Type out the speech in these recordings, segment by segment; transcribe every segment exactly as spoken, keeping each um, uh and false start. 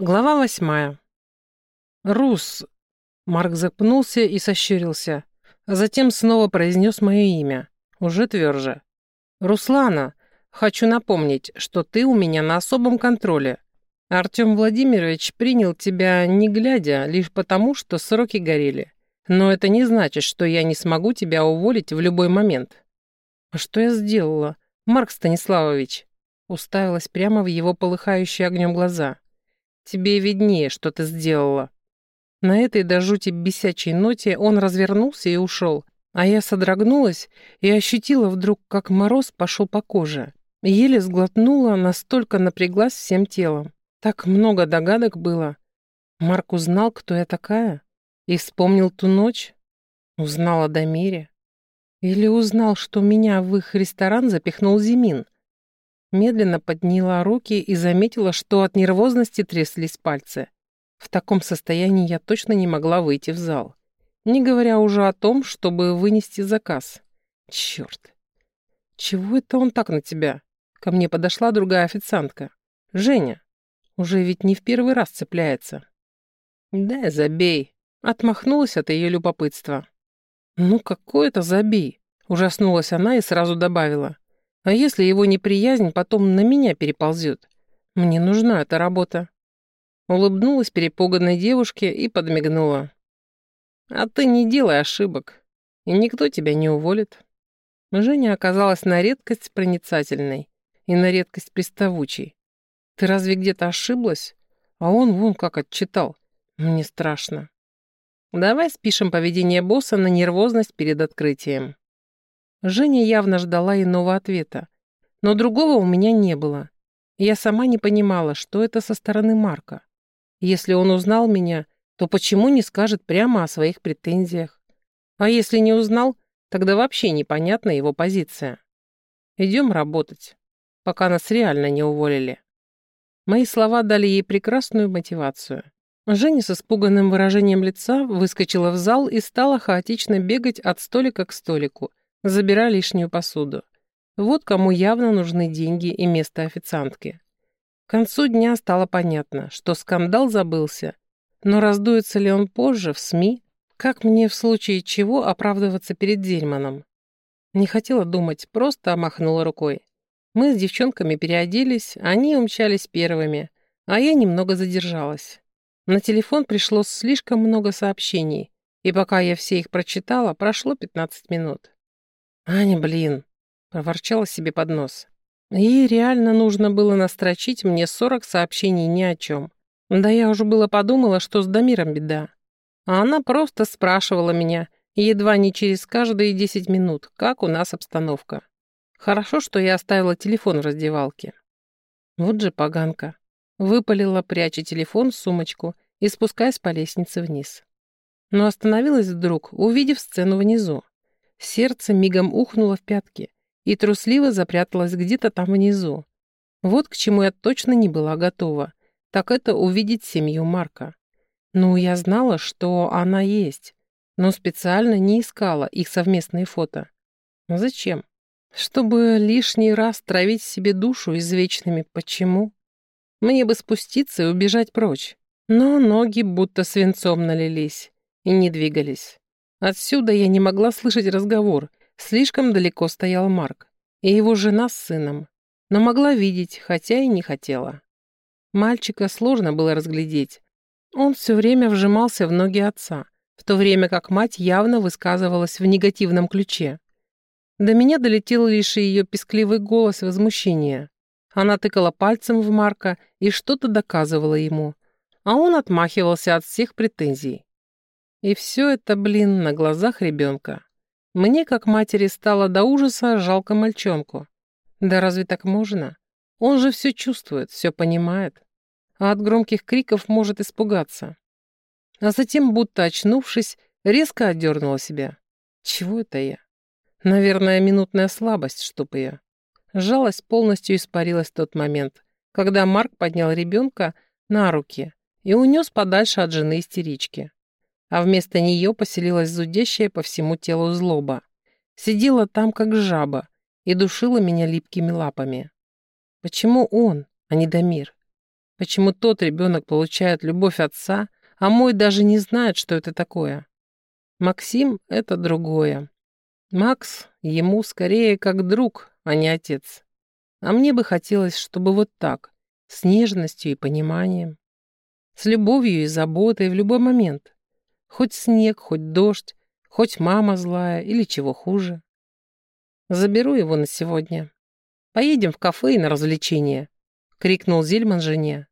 Глава восьмая. «Рус!» Марк запнулся и сощурился, а затем снова произнес мое имя, уже тверже. «Руслана, хочу напомнить, что ты у меня на особом контроле. Артем Владимирович принял тебя не глядя, лишь потому, что сроки горели. Но это не значит, что я не смогу тебя уволить в любой момент». «А что я сделала, Марк Станиславович?» Уставилась прямо в его полыхающие огнем глаза. «Тебе виднее, что ты сделала». На этой до жути бесячей ноте он развернулся и ушел, а я содрогнулась и ощутила вдруг, как мороз пошел по коже. Еле сглотнула, настолько напряглась всем телом. Так много догадок было. Марк узнал, кто я такая? И вспомнил ту ночь? Узнал о Дамире? Или узнал, что меня в их ресторан запихнул Зимин? Медленно подняла руки и заметила, что от нервозности тряслись пальцы. В таком состоянии я точно не могла выйти в зал. Не говоря уже о том, чтобы вынести заказ. Черт. Чего это он так на тебя? Ко мне подошла другая официантка. Женя. Уже ведь не в первый раз цепляется. Да, забей. Отмахнулась от ее любопытства. Ну, какое это забей? Ужаснулась она и сразу добавила. А если его неприязнь потом на меня переползет? Мне нужна эта работа. Улыбнулась перепуганной девушке и подмигнула. А ты не делай ошибок, и никто тебя не уволит. Женя оказалась на редкость проницательной и на редкость приставучей. Ты разве где-то ошиблась? А он вон как отчитал. Мне страшно. Давай спишем поведение босса на нервозность перед открытием. Женя явно ждала иного ответа, но другого у меня не было. Я сама не понимала, что это со стороны Марка. Если он узнал меня, то почему не скажет прямо о своих претензиях? А если не узнал, тогда вообще непонятна его позиция. Идем работать, пока нас реально не уволили. Мои слова дали ей прекрасную мотивацию. Женя с испуганным выражением лица выскочила в зал и стала хаотично бегать от столика к столику, забирая лишнюю посуду. Вот кому явно нужны деньги и место официантки. К концу дня стало понятно, что скандал забылся, но раздуется ли он позже в СМИ, как мне в случае чего оправдываться перед Дельманом? Не хотела думать, просто махнула рукой. Мы с девчонками переоделись, они умчались первыми, а я немного задержалась. На телефон пришло слишком много сообщений, и пока я все их прочитала, прошло пятнадцать минут. «Аня, блин!» — проворчала себе под нос. Ей реально нужно было настрочить мне сорок сообщений ни о чем. Да я уже было подумала, что с Дамиром беда. А она просто спрашивала меня, едва не через каждые десять минут, как у нас обстановка. Хорошо, что я оставила телефон в раздевалке. Вот же поганка. Выпалила, пряча телефон в сумочку и спускаясь по лестнице вниз. Но остановилась вдруг, увидев сцену внизу. Сердце мигом ухнуло в пятки и трусливо запряталось где-то там внизу. Вот к чему я точно не была готова, так это увидеть семью Марка. Ну, я знала, что она есть, но специально не искала их совместные фото. Зачем? Чтобы лишний раз травить себе душу извечными «почему?». Мне бы спуститься и убежать прочь, но ноги будто свинцом налились и не двигались. Отсюда я не могла слышать разговор, слишком далеко стоял Марк и его жена с сыном, но могла видеть, хотя и не хотела. Мальчика сложно было разглядеть. Он все время вжимался в ноги отца, в то время как мать явно высказывалась в негативном ключе. До меня долетел лишь ее пескливый голос возмущения. Она тыкала пальцем в Марка и что-то доказывала ему, а он отмахивался от всех претензий. И все это, блин, на глазах ребенка. Мне, как матери, стало до ужаса жалко мальчонку. Да разве так можно? Он же все чувствует, все понимает. А от громких криков может испугаться. А затем, будто очнувшись, резко отдернула себя. Чего это я? Наверное, минутная слабость, чтоб ее. Жалость полностью испарилась в тот момент, когда Марк поднял ребенка на руки и унес подальше от жены истерички. А вместо нее поселилась зудящая по всему телу злоба. Сидела там, как жаба, и душила меня липкими лапами. Почему он, а не Дамир? Почему тот ребенок получает любовь отца, а мой даже не знает, что это такое? Максим — это другое. Макс ему скорее как друг, а не отец. А мне бы хотелось, чтобы вот так, с нежностью и пониманием, с любовью и заботой в любой момент. Хоть снег, хоть дождь, хоть мама злая или чего хуже. Заберу его на сегодня. Поедем в кафе и на развлечения, крикнул Зильман жене.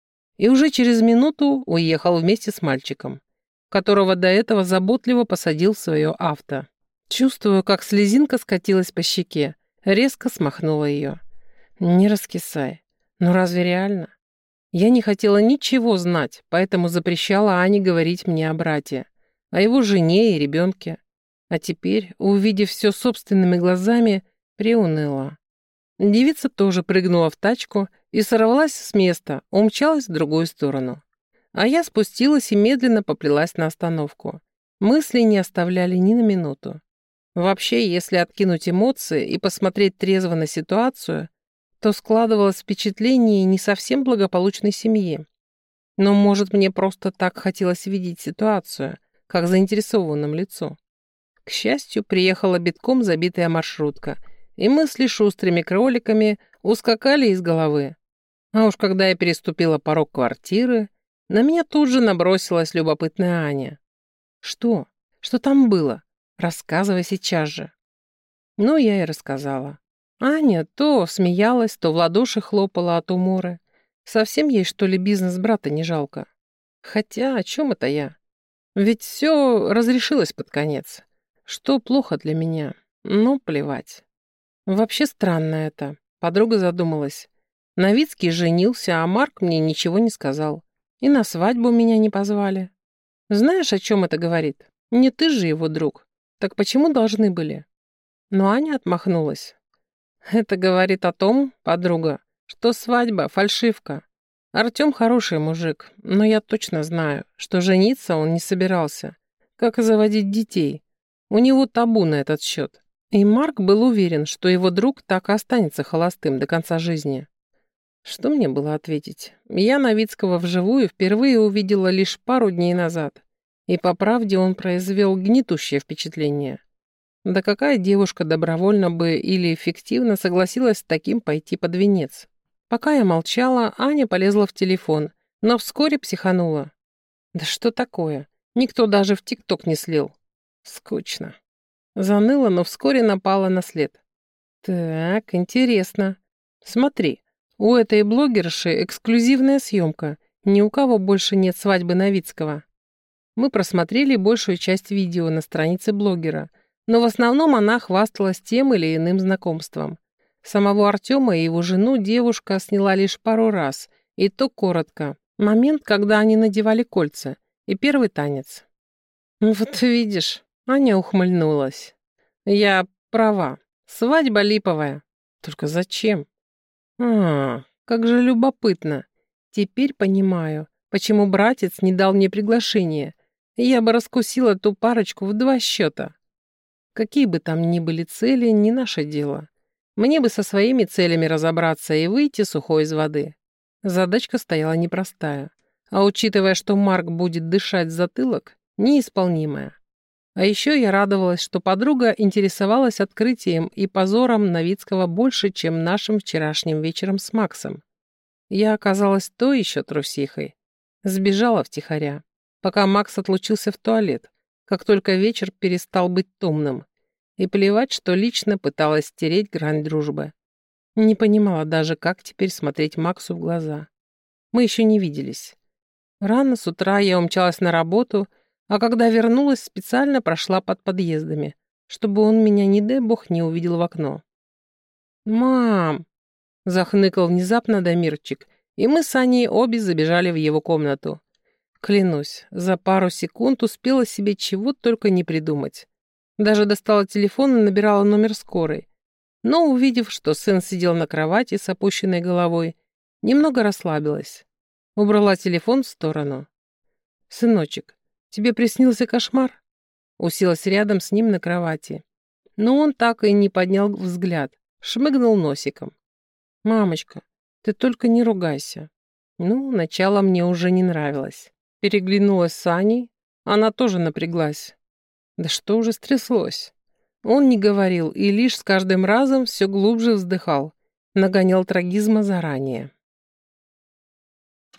И уже через минуту уехал вместе с мальчиком, которого до этого заботливо посадил в свое авто. Чувствую, как слезинка скатилась по щеке, резко смахнула ее. Не раскисай. Ну разве реально? Я не хотела ничего знать, поэтому запрещала Ане говорить мне о брате, о его жене и ребенке. А теперь, увидев все собственными глазами, приуныла. Девица тоже прыгнула в тачку и сорвалась с места, умчалась в другую сторону. А я спустилась и медленно поплелась на остановку. Мысли не оставляли ни на минуту. Вообще, если откинуть эмоции и посмотреть трезво на ситуацию, то складывалось впечатление не совсем благополучной семьи. Но, может, мне просто так хотелось видеть ситуацию, как заинтересованному лицу. К счастью, приехала битком забитая маршрутка, и мысли шустрыми кроликами ускакали из головы. А уж когда я переступила порог квартиры, на меня тут же набросилась любопытная Аня. «Что? Что там было? Рассказывай сейчас же». Ну, я и рассказала. Аня то смеялась, то в ладоши хлопала от умора. Совсем ей, что ли, бизнес брата не жалко? Хотя, о чем это я? Ведь все разрешилось под конец. Что плохо для меня? Ну, плевать. Вообще странно это. Подруга задумалась. Новицкий женился, а Марк мне ничего не сказал. И на свадьбу меня не позвали. Знаешь, о чем это говорит? Не ты же его друг. Так почему должны были? Но Аня отмахнулась. Это говорит о том, подруга, что свадьба — фальшивка. Артем хороший мужик, но я точно знаю, что жениться он не собирался, как и заводить детей. У него табу на этот счет. И Марк был уверен, что его друг так и останется холостым до конца жизни. Что мне было ответить? Я Новицкого вживую впервые увидела лишь пару дней назад, и по правде он произвел гнетущее впечатление. Да какая девушка добровольно бы или эффективно согласилась с таким пойти под венец? Пока я молчала, Аня полезла в телефон, но вскоре психанула. Да что такое? Никто даже в ТикТок не слил. Скучно. Заныла, но вскоре напала на след. Так, интересно. Смотри, у этой блогерши эксклюзивная съемка. Ни у кого больше нет свадьбы Новицкого. Мы просмотрели большую часть видео на странице блогера, но в основном она хвасталась тем или иным знакомством. Самого Артема и его жену девушка сняла лишь пару раз, и то коротко. Момент, когда они надевали кольца, и первый танец. «Вот видишь», — Аня ухмыльнулась. «Я права. Свадьба липовая. Только зачем?» «А, как же любопытно. Теперь понимаю, почему братец не дал мне приглашение. Я бы раскусила ту парочку в два счета. Какие бы там ни были цели, не наше дело. Мне бы со своими целями разобраться и выйти сухой из воды. Задачка стояла непростая, а учитывая, что Марк будет дышать в затылок, неисполнимая. А еще я радовалась, что подруга интересовалась открытием и позором Новицкого больше, чем нашим вчерашним вечером с Максом. Я оказалась той еще трусихой. Сбежала втихаря, пока Макс отлучился в туалет, как только вечер перестал быть томным. И плевать, что лично пыталась стереть грань дружбы. Не понимала даже, как теперь смотреть Максу в глаза. Мы еще не виделись. Рано с утра я умчалась на работу, а когда вернулась, специально прошла под подъездами, чтобы он меня, не дай бог, не увидел в окно. «Мам!» — захныкал внезапно Дамирчик, и мы с Аней обе забежали в его комнату. Клянусь, за пару секунд успела себе чего только не придумать. Даже достала телефон и набирала номер скорой. Но, увидев, что сын сидел на кровати с опущенной головой, немного расслабилась. Убрала телефон в сторону. «Сыночек, тебе приснился кошмар?» Уселась рядом с ним на кровати. Но он так и не поднял взгляд, шмыгнул носиком. «Мамочка, ты только не ругайся. Ну, начало мне уже не нравилось. Переглянулась с Аней, она тоже напряглась. Да что уже стряслось? Он не говорил и лишь с каждым разом все глубже вздыхал, нагонял трагизма заранее.